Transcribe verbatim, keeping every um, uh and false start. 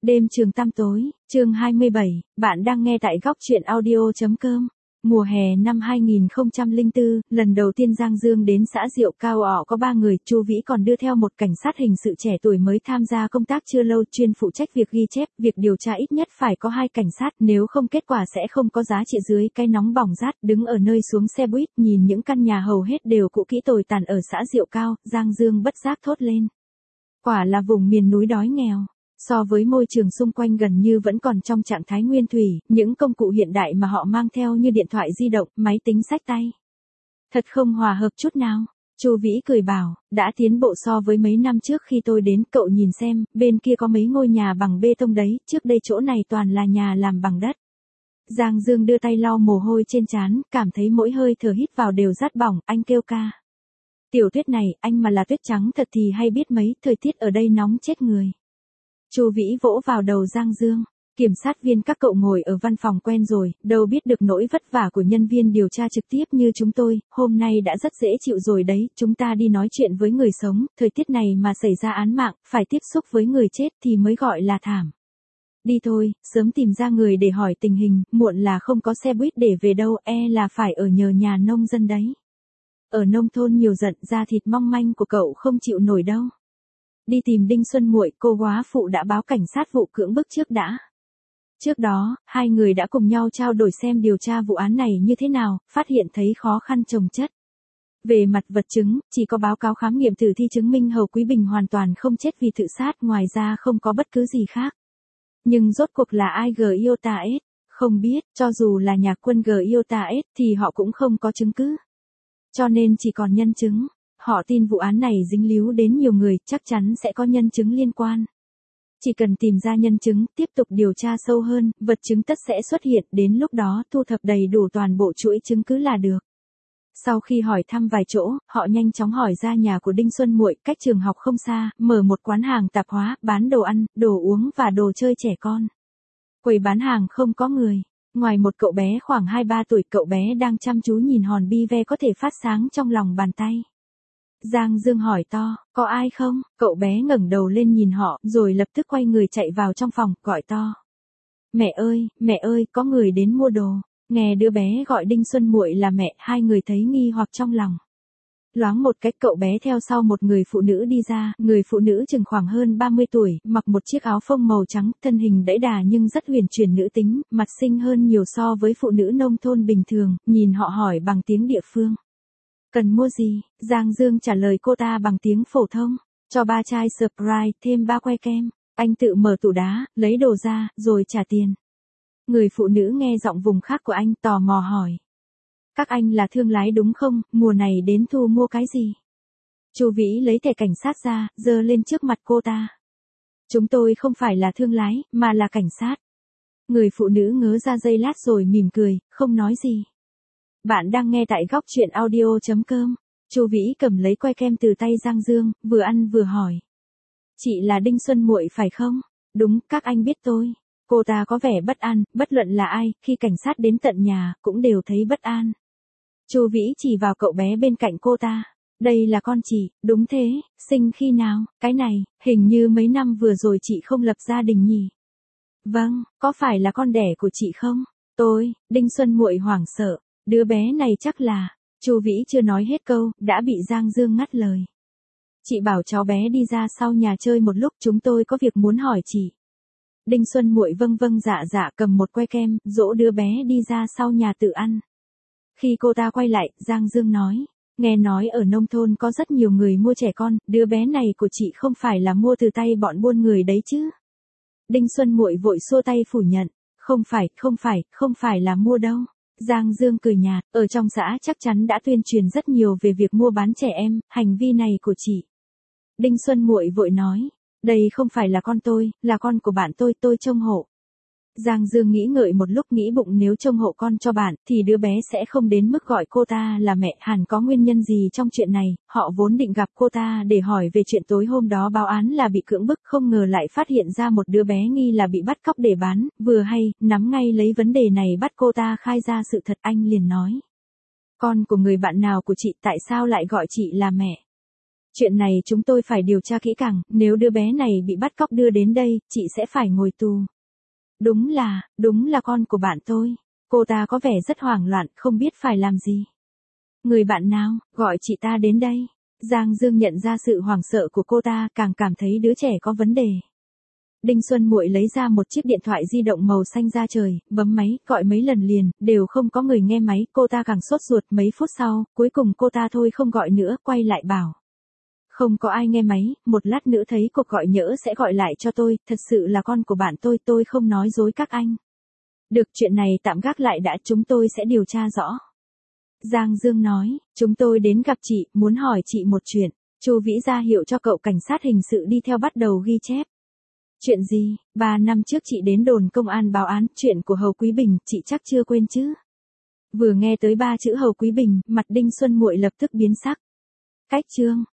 Đêm trường tăm tối, chương hai mươi bảy, bạn đang nghe tại góc truyện audio.com. Mùa hè năm hai nghìn không trăm lẻ bốn, lần đầu tiên Giang Dương đến xã Diệu Cao ọ có ba người, Chu Vĩ còn đưa theo một cảnh sát hình sự trẻ tuổi mới tham gia công tác chưa lâu, chuyên phụ trách việc ghi chép, việc điều tra ít nhất phải có hai cảnh sát, nếu không kết quả sẽ không có giá trị. Dưới cái nóng bỏng rát, đứng ở nơi xuống xe buýt, nhìn những căn nhà hầu hết đều cũ kỹ tồi tàn ở xã Diệu Cao, Giang Dương bất giác thốt lên. Quả là vùng miền núi đói nghèo. So với môi trường xung quanh gần như vẫn còn trong trạng thái nguyên thủy, những công cụ hiện đại mà họ mang theo như điện thoại di động, máy tính xách tay. Thật không hòa hợp chút nào. Chu Vĩ cười bảo, đã tiến bộ so với mấy năm trước khi tôi đến, cậu nhìn xem, bên kia có mấy ngôi nhà bằng bê tông đấy, trước đây chỗ này toàn là nhà làm bằng đất. Giang Dương đưa tay lau mồ hôi trên trán, cảm thấy mỗi hơi thở hít vào đều rát bỏng, anh kêu ca. Tiểu Tuyết này, anh mà là tuyết trắng thật thì hay biết mấy, thời tiết ở đây nóng chết người. Chu Vĩ vỗ vào đầu Giang Dương. Kiểm sát viên các cậu ngồi ở văn phòng quen rồi, đâu biết được nỗi vất vả của nhân viên điều tra trực tiếp như chúng tôi, hôm nay đã rất dễ chịu rồi đấy, chúng ta đi nói chuyện với người sống, thời tiết này mà xảy ra án mạng, phải tiếp xúc với người chết thì mới gọi là thảm. Đi thôi, sớm tìm ra người để hỏi tình hình, muộn là không có xe buýt để về đâu, e là phải ở nhờ nhà nông dân đấy. Ở nông thôn nhiều giận, da thịt mong manh của cậu không chịu nổi đâu. Đi tìm Đinh Xuân Muội, cô góa phụ đã báo cảnh sát vụ cưỡng bức trước đã. Trước đó, hai người đã cùng nhau trao đổi xem điều tra vụ án này như thế nào, phát hiện thấy khó khăn chồng chất. Về mặt vật chứng, chỉ có báo cáo khám nghiệm tử thi chứng minh Hầu Quý Bình hoàn toàn không chết vì tự sát, ngoài ra không có bất cứ gì khác. Nhưng rốt cuộc là ai G Iota S? Không biết, cho dù là nhà quân G Iota S thì họ cũng không có chứng cứ. Cho nên chỉ còn nhân chứng. Họ tin vụ án này dính líu đến nhiều người, chắc chắn sẽ có nhân chứng liên quan. Chỉ cần tìm ra nhân chứng, tiếp tục điều tra sâu hơn, vật chứng tất sẽ xuất hiện, đến lúc đó thu thập đầy đủ toàn bộ chuỗi chứng cứ là được. Sau khi hỏi thăm vài chỗ, họ nhanh chóng hỏi ra nhà của Đinh Xuân Muội, cách trường học không xa, mở một quán hàng tạp hóa, bán đồ ăn, đồ uống và đồ chơi trẻ con. Quầy bán hàng không có người. Ngoài một cậu bé khoảng hai ba tuổi, cậu bé đang chăm chú nhìn hòn bi ve có thể phát sáng trong lòng bàn tay. Giang Dương hỏi to, có ai không? Cậu bé ngẩng đầu lên nhìn họ, rồi lập tức quay người chạy vào trong phòng, gọi to. Mẹ ơi, mẹ ơi, có người đến mua đồ. Nghe đứa bé gọi Đinh Xuân Muội là mẹ, hai người thấy nghi hoặc trong lòng. Loáng một cách cậu bé theo sau một người phụ nữ đi ra, người phụ nữ chừng khoảng hơn ba mươi tuổi, mặc một chiếc áo phông màu trắng, thân hình đẫy đà nhưng rất huyền chuyển nữ tính, mặt xinh hơn nhiều so với phụ nữ nông thôn bình thường, nhìn họ hỏi bằng tiếng địa phương. Cần mua gì? Giang Dương trả lời cô ta bằng tiếng phổ thông. Cho ba chai Sprite, thêm ba que kem. Anh tự mở tủ đá, lấy đồ ra, rồi trả tiền. Người phụ nữ nghe giọng vùng khác của anh tò mò hỏi. Các anh là thương lái đúng không? Mùa này đến thu mua cái gì? Chu Vĩ lấy thẻ cảnh sát ra, giơ lên trước mặt cô ta. Chúng tôi không phải là thương lái, mà là cảnh sát. Người phụ nữ ngớ ra giây lát rồi mỉm cười, không nói gì. Bạn đang nghe tại góc truyện audio.com. Chu Vĩ cầm lấy que kem từ tay Giang Dương, vừa ăn vừa hỏi. Chị là Đinh Xuân Muội phải không? Đúng, các anh biết tôi. Cô ta có vẻ bất an, bất luận là ai, khi cảnh sát đến tận nhà, cũng đều thấy bất an. Chu Vĩ chỉ vào cậu bé bên cạnh cô ta. Đây là con chị, đúng thế, sinh khi nào? Cái này, hình như mấy năm vừa rồi chị không lập gia đình nhỉ? Vâng, có phải là con đẻ của chị không? Tôi, Đinh Xuân Muội hoảng sợ. Đứa bé này chắc là, Chu Vĩ chưa nói hết câu, đã bị Giang Dương ngắt lời. Chị bảo cháu bé đi ra sau nhà chơi một lúc, chúng tôi có việc muốn hỏi chị. Đinh Xuân Muội vâng vâng dạ dạ cầm một que kem, dỗ đứa bé đi ra sau nhà tự ăn. Khi cô ta quay lại, Giang Dương nói, nghe nói ở nông thôn có rất nhiều người mua trẻ con, đứa bé này của chị không phải là mua từ tay bọn buôn người đấy chứ? Đinh Xuân Muội vội xua tay phủ nhận, không phải, không phải, không phải là mua đâu. Giang Dương cười nhạt, ở trong xã chắc chắn đã tuyên truyền rất nhiều về việc mua bán trẻ em, hành vi này của chị. Đinh Xuân Muội vội nói, đây không phải là con tôi, là con của bạn tôi, tôi trông hộ. Giang Dương nghĩ ngợi một lúc, nghĩ bụng nếu trông hộ con cho bạn, thì đứa bé sẽ không đến mức gọi cô ta là mẹ, hẳn có nguyên nhân gì trong chuyện này. Họ vốn định gặp cô ta để hỏi về chuyện tối hôm đó báo án là bị cưỡng bức, không ngờ lại phát hiện ra một đứa bé nghi là bị bắt cóc để bán, vừa hay, nắm ngay lấy vấn đề này bắt cô ta khai ra sự thật. Anh liền nói. Con của người bạn nào của chị, tại sao lại gọi chị là mẹ? Chuyện này chúng tôi phải điều tra kỹ càng, nếu đứa bé này bị bắt cóc đưa đến đây, chị sẽ phải ngồi tù. Đúng là, đúng là con của bạn tôi. Cô ta có vẻ rất hoảng loạn, không biết phải làm gì. Người bạn nào, gọi chị ta đến đây. Giang Dương nhận ra sự hoảng sợ của cô ta, càng cảm thấy đứa trẻ có vấn đề. Đinh Xuân Muội lấy ra một chiếc điện thoại di động màu xanh da trời, bấm máy, gọi mấy lần liền, đều không có người nghe máy, cô ta càng sốt ruột. Mấy phút sau, cuối cùng cô ta thôi không gọi nữa, quay lại bảo. Không có ai nghe máy, một lát nữa thấy cuộc gọi nhỡ sẽ gọi lại cho tôi, thật sự là con của bạn tôi, tôi không nói dối các anh. Được, chuyện này tạm gác lại đã, chúng tôi sẽ điều tra rõ. Giang Dương nói, chúng tôi đến gặp chị, muốn hỏi chị một chuyện. Chu Vĩ ra hiệu cho cậu cảnh sát hình sự đi theo bắt đầu ghi chép. Chuyện gì? Ba năm trước chị đến đồn công an báo án, chuyện của Hầu Quý Bình, chị chắc chưa quên chứ? Vừa nghe tới ba chữ Hầu Quý Bình, mặt Đinh Xuân Muội lập tức biến sắc. Cách chương